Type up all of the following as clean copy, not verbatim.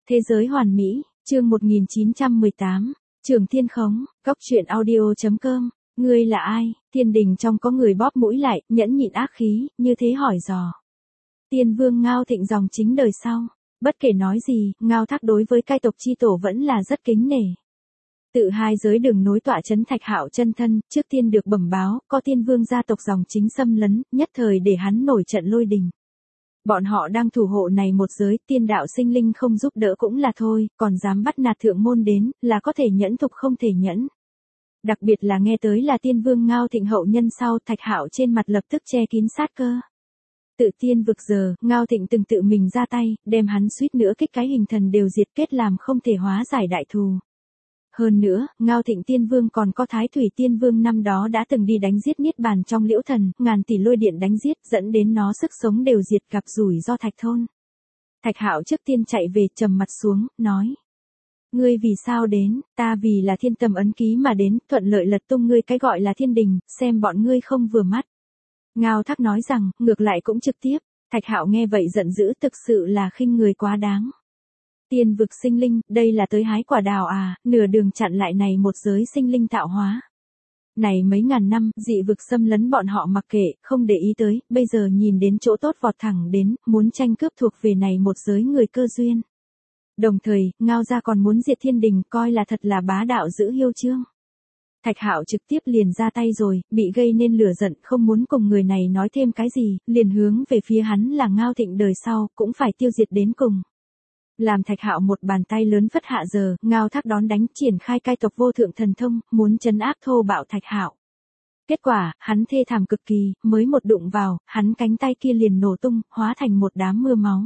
Thế giới hoàn mỹ, chương 1918, Trường Thiên Khống, Cốc truyện audio.com, ngươi là ai? Thiên đình trong có người bóp mũi lại, nhẫn nhịn ác khí, như thế hỏi dò. Tiên vương Ngao Thịnh dòng chính đời sau, bất kể nói gì, Ngao Thác đối với cai tộc chi tổ vẫn là rất kính nể. Tự hai giới đường nối tọa chấn Thạch Hạo chân thân, trước tiên được bẩm báo, có tiên vương gia tộc dòng chính xâm lấn, nhất thời để hắn nổi trận lôi đình. Bọn họ đang thủ hộ này một giới, tiên đạo sinh linh không giúp đỡ cũng là thôi, còn dám bắt nạt thượng môn đến, là có thể nhẫn thục không thể nhẫn. Đặc biệt là nghe tới là tiên vương Ngao Thịnh hậu nhân sau, Thạch Hạo trên mặt lập tức che kín sát cơ. Tự tiên vực giờ, Ngao Thịnh từng tự mình ra tay, đem hắn suýt nữa kích cái hình thần đều diệt kết làm không thể hóa giải đại thù. Hơn nữa, Ngao Thịnh tiên vương còn có Thái Thủy tiên vương năm đó đã từng đi đánh giết Niết Bàn trong Liễu Thần, ngàn tỷ lôi điện đánh giết, dẫn đến nó sức sống đều diệt, gặp rủi do Thạch thôn. Thạch Hạo trước tiên chạy về, trầm mặt xuống, nói: ngươi vì sao đến? Ta vì là thiên tâm ấn ký mà đến, thuận lợi lật tung ngươi cái gọi là thiên đình, xem bọn ngươi không vừa mắt. Ngao Thác nói rằng, ngược lại cũng trực tiếp. Thạch Hạo nghe vậy giận dữ, thực sự là khinh người quá đáng. Tiên vực sinh linh, đây là tới hái quả đào à, nửa đường chặn lại này một giới sinh linh tạo hóa. Này mấy ngàn năm, dị vực xâm lấn bọn họ mặc kệ, không để ý tới, bây giờ nhìn đến chỗ tốt vọt thẳng đến, muốn tranh cướp thuộc về này một giới người cơ duyên. Đồng thời, Ngao gia còn muốn diệt thiên đình, coi là thật là bá đạo giữ hiêu chương. Thạch Hạo trực tiếp liền ra tay rồi, bị gây nên lửa giận, không muốn cùng người này nói thêm cái gì, liền hướng về phía hắn là Ngao Thịnh đời sau, cũng phải tiêu diệt đến cùng. Làm Thạch Hạo một bàn tay lớn phất hạ giờ, Ngao Thác đón đánh, triển khai cai tộc vô thượng thần thông, muốn trấn áp thô bạo Thạch Hạo. Kết quả, hắn thê thảm cực kỳ, mới một đụng vào, hắn cánh tay kia liền nổ tung, hóa thành một đám mưa máu.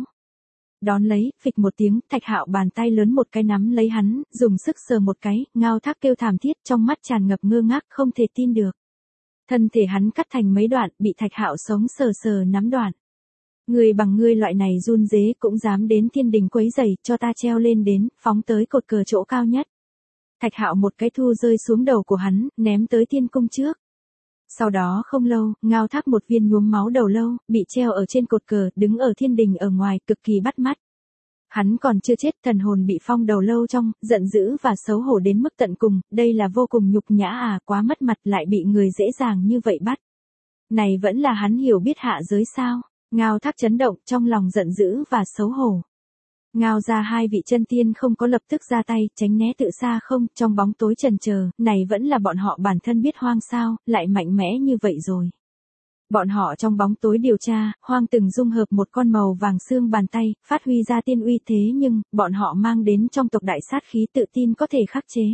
Đón lấy, phịch một tiếng, Thạch Hạo bàn tay lớn một cái nắm lấy hắn, dùng sức sờ một cái, Ngao Thác kêu thảm thiết, trong mắt tràn ngập ngơ ngác, không thể tin được. Thân thể hắn cắt thành mấy đoạn, bị Thạch Hạo sống sờ sờ nắm đoạn. Người bằng ngươi loại này run rế cũng dám đến thiên đình quấy rầy, cho ta treo lên đến, phóng tới cột cờ chỗ cao nhất. Thạch Hạo một cái thu rơi xuống đầu của hắn, ném tới thiên cung trước. Sau đó không lâu, Ngao Thác một viên nhuốm máu đầu lâu, bị treo ở trên cột cờ, đứng ở thiên đình ở ngoài, cực kỳ bắt mắt. Hắn còn chưa chết, thần hồn bị phong đầu lâu trong, giận dữ và xấu hổ đến mức tận cùng, đây là vô cùng nhục nhã à, quá mất mặt, lại bị người dễ dàng như vậy bắt. Này vẫn là hắn hiểu biết hạ giới sao? Ngao Thác chấn động, trong lòng giận dữ và xấu hổ. Ngao ra hai vị chân tiên không có lập tức ra tay, tránh né tự xa không, trong bóng tối chần chờ, này vẫn là bọn họ bản thân biết Hoang sao, lại mạnh mẽ như vậy rồi. Bọn họ trong bóng tối điều tra, Hoang từng dung hợp một con màu vàng xương bàn tay, phát huy ra tiên uy thế nhưng, bọn họ mang đến trong tộc đại sát khí tự tin có thể khắc chế.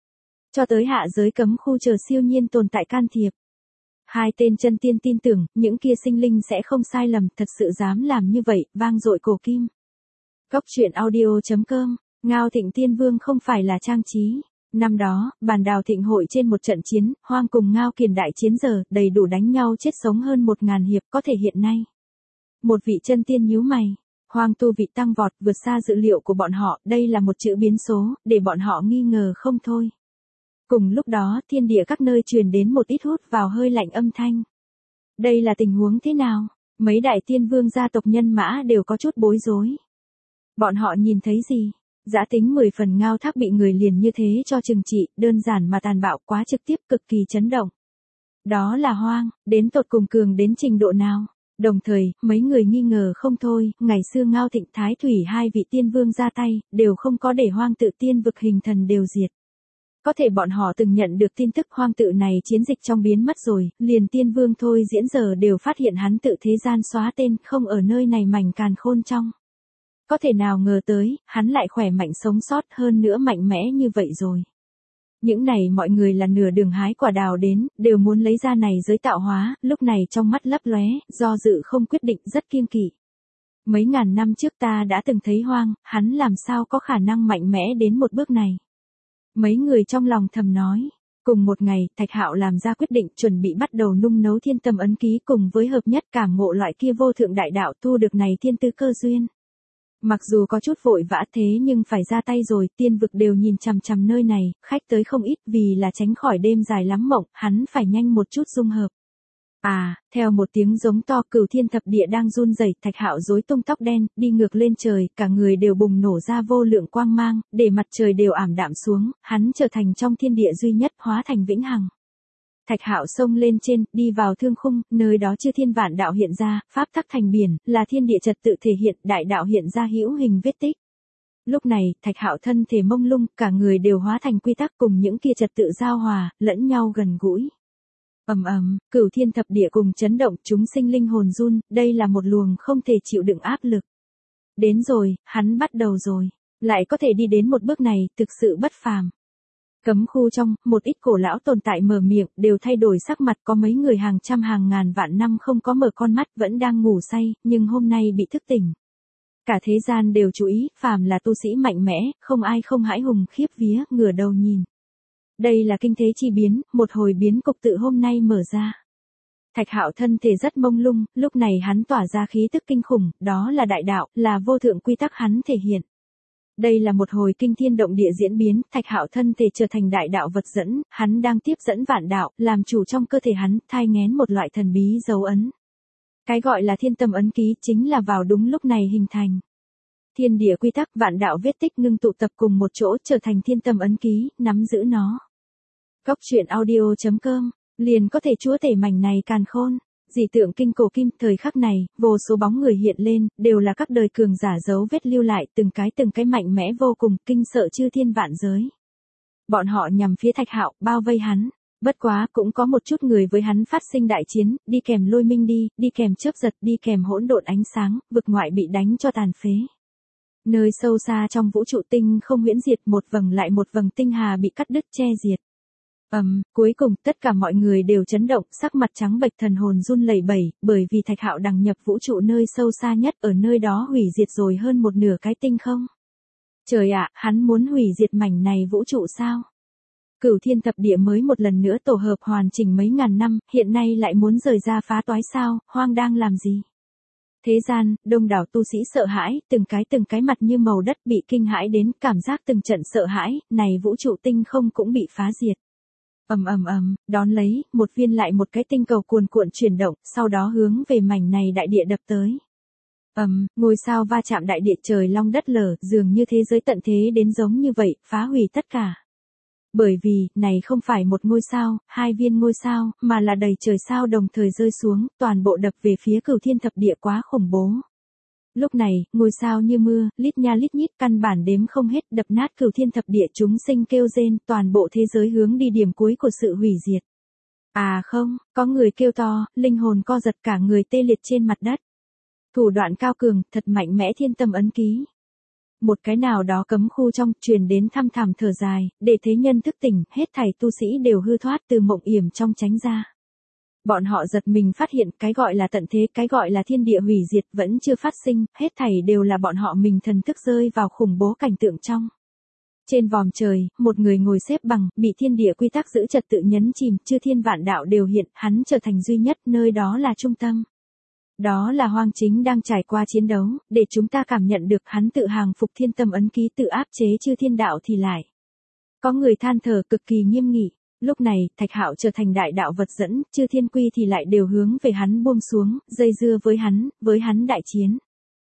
Cho tới hạ giới cấm khu chờ siêu nhiên tồn tại can thiệp. Hai tên chân tiên tin tưởng, những kia sinh linh sẽ không sai lầm, thật sự dám làm như vậy, vang dội cổ kim. Cốc truyện audio.com, Ngao Thịnh tiên vương không phải là trang trí. Năm đó, bàn đào thịnh hội trên một trận chiến, Hoang cùng Ngao Kiền đại chiến giờ, đầy đủ đánh nhau chết sống hơn 1000 hiệp, có thể hiện nay. Một vị chân tiên nhíu mày. Hoang tu vị tăng vọt, vượt xa dự liệu của bọn họ, đây là một chữ biến số, để bọn họ nghi ngờ không thôi. Cùng lúc đó, thiên địa các nơi truyền đến một ít hút vào hơi lạnh âm thanh. Đây là tình huống thế nào? Mấy đại tiên vương gia tộc nhân mã đều có chút bối rối. Bọn họ nhìn thấy gì? Dã tính 10 phần Ngao Thác bị người liền như thế cho trừng trị, đơn giản mà tàn bạo, quá trực tiếp, cực kỳ chấn động. Đó là Hoang, đến tột cùng cường đến trình độ nào? Đồng thời, mấy người nghi ngờ không thôi, ngày xưa Ngao Thịnh Thái Thủy hai vị tiên vương ra tay, đều không có để Hoang tự tiên vực hình thần đều diệt. Có thể bọn họ từng nhận được tin tức Hoang tự này chiến dịch trong biến mất rồi, liền tiên vương thôi diễn giờ đều phát hiện hắn tự thế gian xóa tên, không ở nơi này mảnh càn khôn trong. Có thể nào ngờ tới, hắn lại khỏe mạnh sống sót hơn nữa mạnh mẽ như vậy rồi. Những này mọi người là nửa đường hái quả đào đến, đều muốn lấy ra này giới tạo hóa, lúc này trong mắt lấp lóe, do dự không quyết định, rất kiêng kỵ. Mấy ngàn năm trước ta đã từng thấy Hoang, hắn làm sao có khả năng mạnh mẽ đến một bước này. Mấy người trong lòng thầm nói. Cùng một ngày, Thạch Hạo làm ra quyết định chuẩn bị bắt đầu nung nấu thiên tâm ấn ký cùng với hợp nhất cảm ngộ loại kia vô thượng đại đạo thu được này thiên tư cơ duyên. Mặc dù có chút vội vã thế nhưng phải ra tay rồi, tiên vực đều nhìn chằm chằm nơi này, khách tới không ít vì là tránh khỏi đêm dài lắm mộng, hắn phải nhanh một chút dung hợp. Theo một tiếng giống to, Cửu Thiên Thập Địa đang run rẩy, Thạch Hạo rối tung tóc đen, đi ngược lên trời, cả người đều bùng nổ ra vô lượng quang mang, để mặt trời đều ảm đạm xuống, hắn trở thành trong thiên địa duy nhất, hóa thành vĩnh hằng. Thạch Hạo xông lên trên, đi vào thương khung, nơi đó chư thiên vạn đạo hiện ra, pháp tắc thành biển, là thiên địa trật tự thể hiện, đại đạo hiện ra hữu hình vết tích. Lúc này, Thạch Hạo thân thể mông lung, cả người đều hóa thành quy tắc cùng những kia trật tự giao hòa, lẫn nhau gần gũi. Cửu Thiên Thập Địa cùng chấn động, chúng sinh linh hồn run, đây là một luồng không thể chịu đựng áp lực. Đến rồi, hắn bắt đầu rồi, lại có thể đi đến một bước này, thực sự bất phàm. Cấm khu trong, một ít cổ lão tồn tại mở miệng, đều thay đổi sắc mặt, có mấy người hàng trăm hàng ngàn vạn năm không có mở con mắt, vẫn đang ngủ say, nhưng hôm nay bị thức tỉnh. Cả thế gian đều chú ý, phàm là tu sĩ mạnh mẽ, không ai không hãi hùng khiếp vía, ngửa đầu nhìn. Đây là kinh thế chi biến, một hồi biến cục tự hôm nay mở ra. Thạch Hạo thân thể rất mông lung, lúc này hắn tỏa ra khí tức kinh khủng, đó là đại đạo, là vô thượng quy tắc hắn thể hiện. Đây là một hồi kinh thiên động địa diễn biến, Thạch Hạo thân thể trở thành đại đạo vật dẫn, hắn đang tiếp dẫn vạn đạo, làm chủ trong cơ thể hắn, thai nghén một loại thần bí dấu ấn. Cái gọi là thiên tâm ấn ký chính là vào đúng lúc này hình thành. Thiên địa quy tắc vạn đạo vết tích ngưng tụ tập cùng một chỗ trở thành thiên tâm ấn ký, nắm giữ nó. Góc truyện audio.com, liền có thể chúa tể mảnh này càn khôn. Dị tượng kinh cổ kim, thời khắc này, vô số bóng người hiện lên, đều là các đời cường giả dấu vết lưu lại, từng cái mạnh mẽ vô cùng, kinh sợ chư thiên vạn giới. Bọn họ nhằm phía Thạch Hạo, bao vây hắn. Bất quá, cũng có một chút người với hắn phát sinh đại chiến, đi kèm lôi minh đi kèm chớp giật, đi kèm hỗn độn ánh sáng, vực ngoại bị đánh cho tàn phế. Nơi sâu xa trong vũ trụ tinh không huyễn diệt, một vầng lại một vầng tinh hà bị cắt đứt che diệt. Cuối cùng tất cả mọi người đều chấn động, sắc mặt trắng bệch, thần hồn run lẩy bẩy, bởi vì Thạch Hạo đằng nhập vũ trụ nơi sâu xa nhất, ở nơi đó hủy diệt rồi hơn một nửa cái tinh không. Trời ạ, hắn muốn hủy diệt mảnh này vũ trụ sao? Cửu Thiên Thập Địa mới một lần nữa tổ hợp hoàn chỉnh mấy ngàn năm, hiện nay lại muốn rời ra phá toái sao, hoang đang làm gì? Thế gian, đông đảo tu sĩ sợ hãi, từng cái mặt như màu đất bị kinh hãi đến, cảm giác từng trận sợ hãi, này vũ trụ tinh không cũng bị phá diệt. Đón lấy, một viên lại một cái tinh cầu cuồn cuộn chuyển động, sau đó hướng về mảnh này đại địa đập tới. Ngôi sao va chạm đại địa, trời long đất lở, dường như thế giới tận thế đến giống như vậy, phá hủy tất cả. Bởi vì, này không phải một ngôi sao, hai viên ngôi sao, mà là đầy trời sao đồng thời rơi xuống, toàn bộ đập về phía Cửu Thiên Thập Địa, quá khủng bố. Lúc này, ngôi sao như mưa, lít nha lít nhít, căn bản đếm không hết, đập nát Cửu Thiên Thập Địa, chúng sinh kêu rên, toàn bộ thế giới hướng đi điểm cuối của sự hủy diệt. Không, có người kêu to, linh hồn co giật, cả người tê liệt trên mặt đất. Thủ đoạn cao cường, thật mạnh mẽ thiên tâm ấn ký. Một cái nào đó cấm khu trong, truyền đến thăm thẳm thở dài, để thế nhân thức tỉnh, hết thảy tu sĩ đều hư thoát từ mộng yểm trong tránh ra. Bọn họ giật mình phát hiện, cái gọi là tận thế, cái gọi là thiên địa hủy diệt vẫn chưa phát sinh, hết thảy đều là bọn họ mình thần thức rơi vào khủng bố cảnh tượng trong. Trên vòm trời, một người ngồi xếp bằng, bị thiên địa quy tắc giữ trật tự nhấn chìm, chư thiên vạn đạo đều hiện, hắn trở thành duy nhất, nơi đó là trung tâm. Đó là Hoang Chính đang trải qua chiến đấu, để chúng ta cảm nhận được hắn tự hàng phục thiên tâm ấn ký, tự áp chế chư thiên đạo thì lại. Có người than thở cực kỳ nghiêm nghị. Lúc này, Thạch Hạo trở thành đại đạo vật dẫn, chư thiên quy thì lại đều hướng về hắn buông xuống, dây dưa với hắn đại chiến.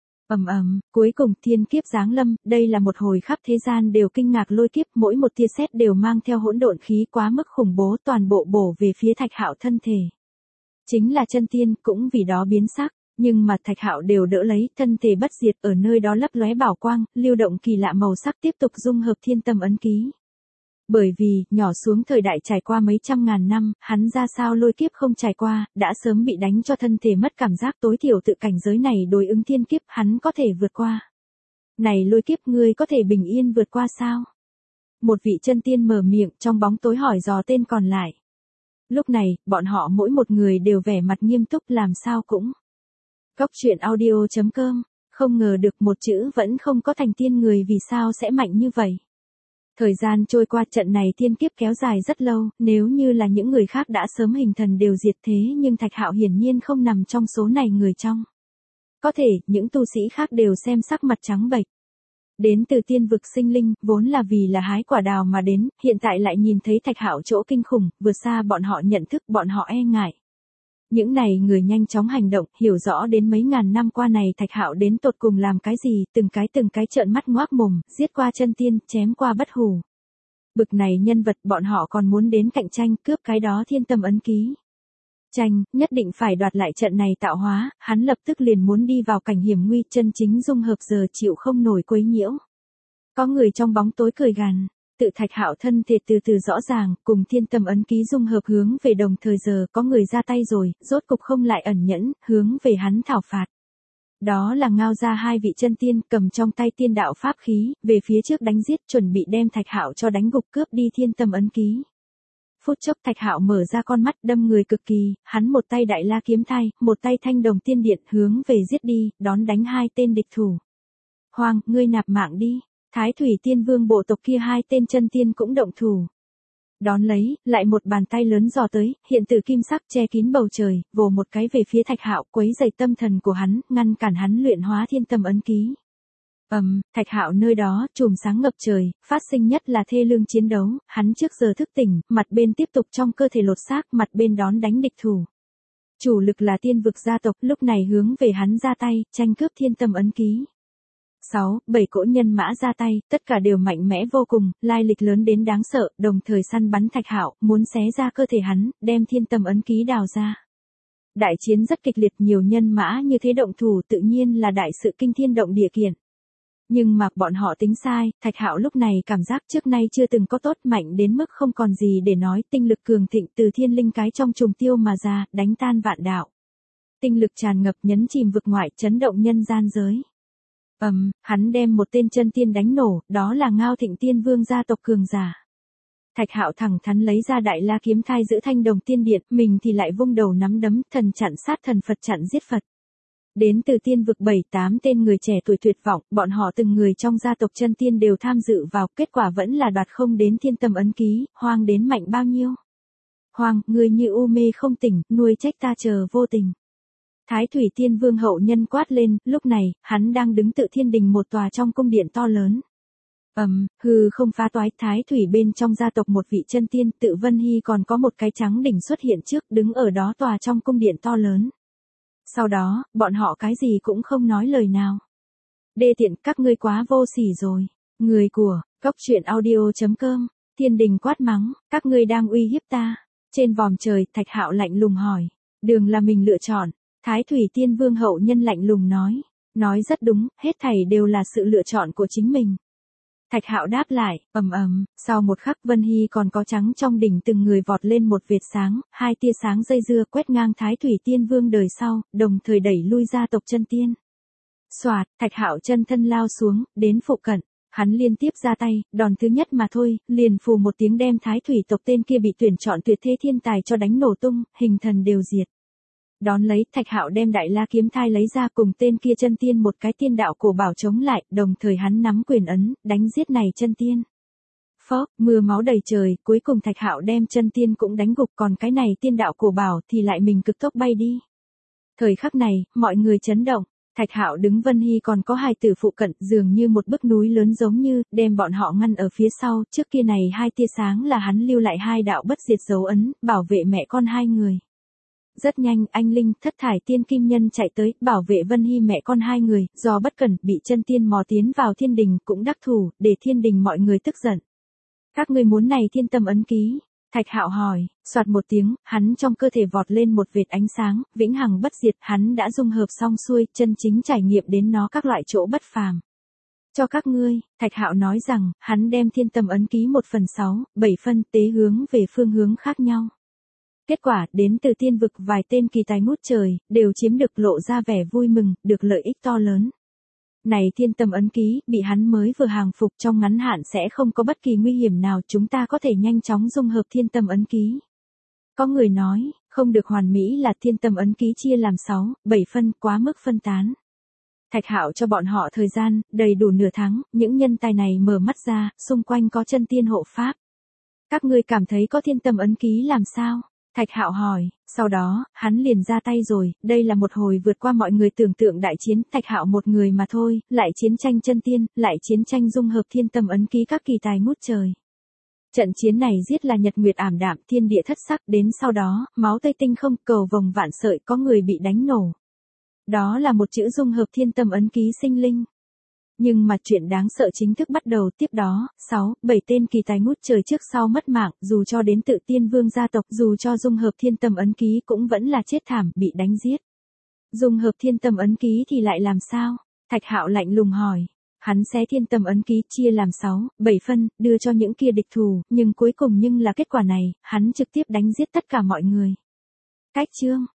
Cuối cùng thiên kiếp giáng lâm, đây là một hồi khắp thế gian đều kinh ngạc lôi kiếp, mỗi một tia sét đều mang theo hỗn độn khí quá mức khủng bố, toàn bộ bổ về phía Thạch Hạo thân thể. Chính là chân tiên, cũng vì đó biến sắc, nhưng mà Thạch Hạo đều đỡ lấy, thân thể bất diệt, ở nơi đó lấp lóe bảo quang, lưu động kỳ lạ màu sắc, tiếp tục dung hợp thiên tâm ấn ký. Bởi vì, nhỏ xuống thời đại trải qua mấy trăm ngàn năm, hắn ra sao lôi kiếp không trải qua, đã sớm bị đánh cho thân thể mất cảm giác, tối thiểu tự cảnh giới này đối ứng thiên kiếp, hắn có thể vượt qua. Này lôi kiếp, ngươi có thể bình yên vượt qua sao? Một vị chân tiên mở miệng, trong bóng tối hỏi dò tên còn lại. Lúc này, bọn họ mỗi một người đều vẻ mặt nghiêm túc, làm sao cũng. Góc truyện audio.com, không ngờ được một chữ vẫn không có thành tiên, người vì sao sẽ mạnh như vậy? Thời gian trôi qua, trận này thiên kiếp kéo dài rất lâu, nếu như là những người khác đã sớm hình thần đều diệt, thế nhưng Thạch Hạo hiển nhiên không nằm trong số này người trong. Có thể, những tu sĩ khác đều xem sắc mặt trắng bệch. Đến từ tiên vực sinh linh, vốn là vì là hái quả đào mà đến, hiện tại lại nhìn thấy Thạch Hạo chỗ kinh khủng, vượt xa bọn họ nhận thức, bọn họ e ngại. Những này người nhanh chóng hành động, hiểu rõ đến mấy ngàn năm qua này Thạch Hạo đến tột cùng làm cái gì, từng cái trợn mắt ngoác mồm, giết qua chân tiên, chém qua bất hủ. Bực này nhân vật bọn họ còn muốn đến cạnh tranh cướp cái đó thiên tâm ấn ký. Tranh, nhất định phải đoạt lại trận này tạo hóa, hắn lập tức liền muốn đi vào cảnh hiểm nguy, chân chính dung hợp giờ chịu không nổi quấy nhiễu. Có người trong bóng tối cười gằn, tự Thạch Hạo thân thể từ từ rõ ràng, cùng thiên tâm ấn ký dung hợp hướng về đồng thời giờ có người ra tay rồi, rốt cục không lại ẩn nhẫn, hướng về hắn thảo phạt. Đó là Ngao ra hai vị chân tiên cầm trong tay tiên đạo pháp khí, về phía trước đánh giết chuẩn bị đem Thạch Hạo cho đánh gục cướp đi thiên tâm ấn ký. Phút chốc Thạch Hạo mở ra con mắt đâm người cực kỳ, hắn một tay đại la kiếm thai, một tay thanh đồng tiên điện hướng về giết đi, đón đánh hai tên địch thủ. Hoàng, ngươi nạp mạng đi, Thái Thủy Tiên Vương bộ tộc kia hai tên chân tiên cũng động thủ. Đón lấy, lại một bàn tay lớn dò tới, hiện từ kim sắc che kín bầu trời, vồ một cái về phía Thạch Hạo quấy dày tâm thần của hắn, ngăn cản hắn luyện hóa thiên tâm ấn ký. Thạch Hạo nơi đó, chùm sáng ngập trời, phát sinh nhất là thê lương chiến đấu, hắn trước giờ thức tỉnh, mặt bên tiếp tục trong cơ thể lột xác, mặt bên đón đánh địch thủ. Chủ lực là tiên vực gia tộc, lúc này hướng về hắn ra tay, tranh cướp thiên tâm ấn ký. 7 cỗ nhân mã ra tay, tất cả đều mạnh mẽ vô cùng, lai lịch lớn đến đáng sợ, đồng thời săn bắn Thạch Hạo, muốn xé ra cơ thể hắn, đem thiên tâm ấn ký đào ra. Đại chiến rất kịch liệt, nhiều nhân mã như thế động thủ tự nhiên là đại sự kinh thiên động địa kiện. Nhưng mà bọn họ tính sai, Thạch Hạo lúc này cảm giác trước nay chưa từng có tốt mạnh đến mức không còn gì để nói, tinh lực cường thịnh từ thiên linh cái trong trùng tiêu mà ra, đánh tan vạn đạo. Tinh lực tràn ngập nhấn chìm vực ngoại, chấn động nhân gian giới. Hắn đem một tên chân tiên đánh nổ, đó là Ngao Thịnh Tiên Vương gia tộc cường giả. Thạch Hạo thẳng thắn lấy ra đại la kiếm thai giữ thanh đồng tiên điện, mình thì lại vung đầu nắm đấm, thần chặn sát thần, Phật chặn giết Phật. Đến từ tiên vực 7-8 tên người trẻ tuổi tuyệt vọng, bọn họ từng người trong gia tộc chân tiên đều tham dự vào, kết quả vẫn là đoạt không đến thiên tâm ấn ký, Hoang đến mạnh bao nhiêu. Hoang, người như u mê không tỉnh, nuôi trách ta chờ vô tình. Thái Thủy Tiên Vương hậu nhân quát lên, lúc này, hắn đang đứng tự thiên đình một tòa trong cung điện to lớn. Hư không phá toái, Thái Thủy bên trong gia tộc một vị chân tiên, tự Vân Hy còn có một cái trắng đỉnh xuất hiện trước, đứng ở đó tòa trong cung điện to lớn. Sau đó, bọn họ cái gì cũng không nói lời nào. Đê tiện, các ngươi quá vô sỉ rồi. Người của, Cốc Truyện Audio.com, thiên đình quát mắng, các ngươi đang uy hiếp ta. Trên vòm trời, Thạch Hạo lạnh lùng hỏi. Đường là mình lựa chọn. Thái Thủy Tiên Vương hậu nhân lạnh lùng nói. Nói rất đúng, hết thảy đều là sự lựa chọn của chính mình. Thạch Hạo đáp lại, sau một khắc Vân Hy còn có trắng trong đỉnh từng người vọt lên một vệt sáng, hai tia sáng dây dưa quét ngang Thái Thủy Tiên Vương đời sau, đồng thời đẩy lui gia tộc chân tiên. Soạt, Thạch Hạo chân thân lao xuống, đến phụ cận, hắn liên tiếp ra tay, đòn thứ nhất mà thôi, liền phù một tiếng đem Thái Thủy tộc tên kia bị tuyển chọn tuyệt thế thiên tài cho đánh nổ tung, hình thần đều diệt. Đón lấy, Thạch Hạo đem đại la kiếm thai lấy ra cùng tên kia chân tiên một cái tiên đạo cổ bảo chống lại, đồng thời hắn nắm quyền ấn, đánh giết này chân tiên. Phốc, mưa máu đầy trời, cuối cùng Thạch Hạo đem chân tiên cũng đánh gục, còn cái này tiên đạo cổ bảo thì lại mình cực tốc bay đi. Thời khắc này, mọi người chấn động, Thạch Hạo đứng Vân Hy còn có hai tử phụ cận, dường như một bức núi lớn giống như, đem bọn họ ngăn ở phía sau, trước kia này hai tia sáng là hắn lưu lại hai đạo bất diệt dấu ấn, bảo vệ mẹ con hai người. Rất nhanh, anh Linh, Thất Thải Tiên Kim Nhân chạy tới, bảo vệ Vân Hy mẹ con hai người, do bất cẩn, bị chân tiên mò tiến vào thiên đình, cũng đắc thủ, để thiên đình mọi người tức giận. Các ngươi muốn này thiên tâm ấn ký? Thạch Hạo hỏi, soạt một tiếng, hắn trong cơ thể vọt lên một vệt ánh sáng, vĩnh hằng bất diệt, hắn đã dung hợp xong xuôi, chân chính trải nghiệm đến nó các loại chỗ bất phàm. Cho các ngươi, Thạch Hạo nói rằng, hắn đem thiên tâm ấn ký 1/6, 7 phân tế hướng về phương hướng khác nhau. Kết quả, đến từ tiên vực vài tên kỳ tài ngút trời, đều chiếm được lộ ra vẻ vui mừng, được lợi ích to lớn. Này thiên tâm ấn ký, bị hắn mới vừa hàng phục trong ngắn hạn sẽ không có bất kỳ nguy hiểm nào, chúng ta có thể nhanh chóng dung hợp thiên tâm ấn ký. Có người nói, không được hoàn mỹ là thiên tâm ấn ký chia làm 6-7 phân, quá mức phân tán. Thạch Hạo cho bọn họ thời gian, đầy đủ nửa tháng, những nhân tài này mở mắt ra, xung quanh có chân tiên hộ pháp. Các ngươi cảm thấy có thiên tâm ấn ký làm sao? Thạch Hạo hỏi, sau đó, hắn liền ra tay rồi, đây là một hồi vượt qua mọi người tưởng tượng đại chiến, Thạch Hạo một người mà thôi, lại chiến tranh chân tiên, lại chiến tranh dung hợp thiên tâm ấn ký các kỳ tài ngút trời. Trận chiến này giết là nhật nguyệt ảm đạm, thiên địa thất sắc, đến sau đó, máu tươi tinh không, cầu vồng vạn sợi, có người bị đánh nổ. Đó là một chữ dung hợp thiên tâm ấn ký sinh linh. Nhưng mà chuyện đáng sợ chính thức bắt đầu, tiếp đó, 7 tên kỳ tài ngút trời trước sau mất mạng, dù cho đến tự tiên vương gia tộc, dù cho dung hợp thiên tâm ấn ký cũng vẫn là chết thảm, bị đánh giết. Dung hợp thiên tâm ấn ký thì lại làm sao? Thạch Hạo lạnh lùng hỏi. Hắn xé thiên tâm ấn ký chia làm 7 phân, đưa cho những kia địch thù, nhưng cuối cùng là kết quả này, hắn trực tiếp đánh giết tất cả mọi người. Cách chương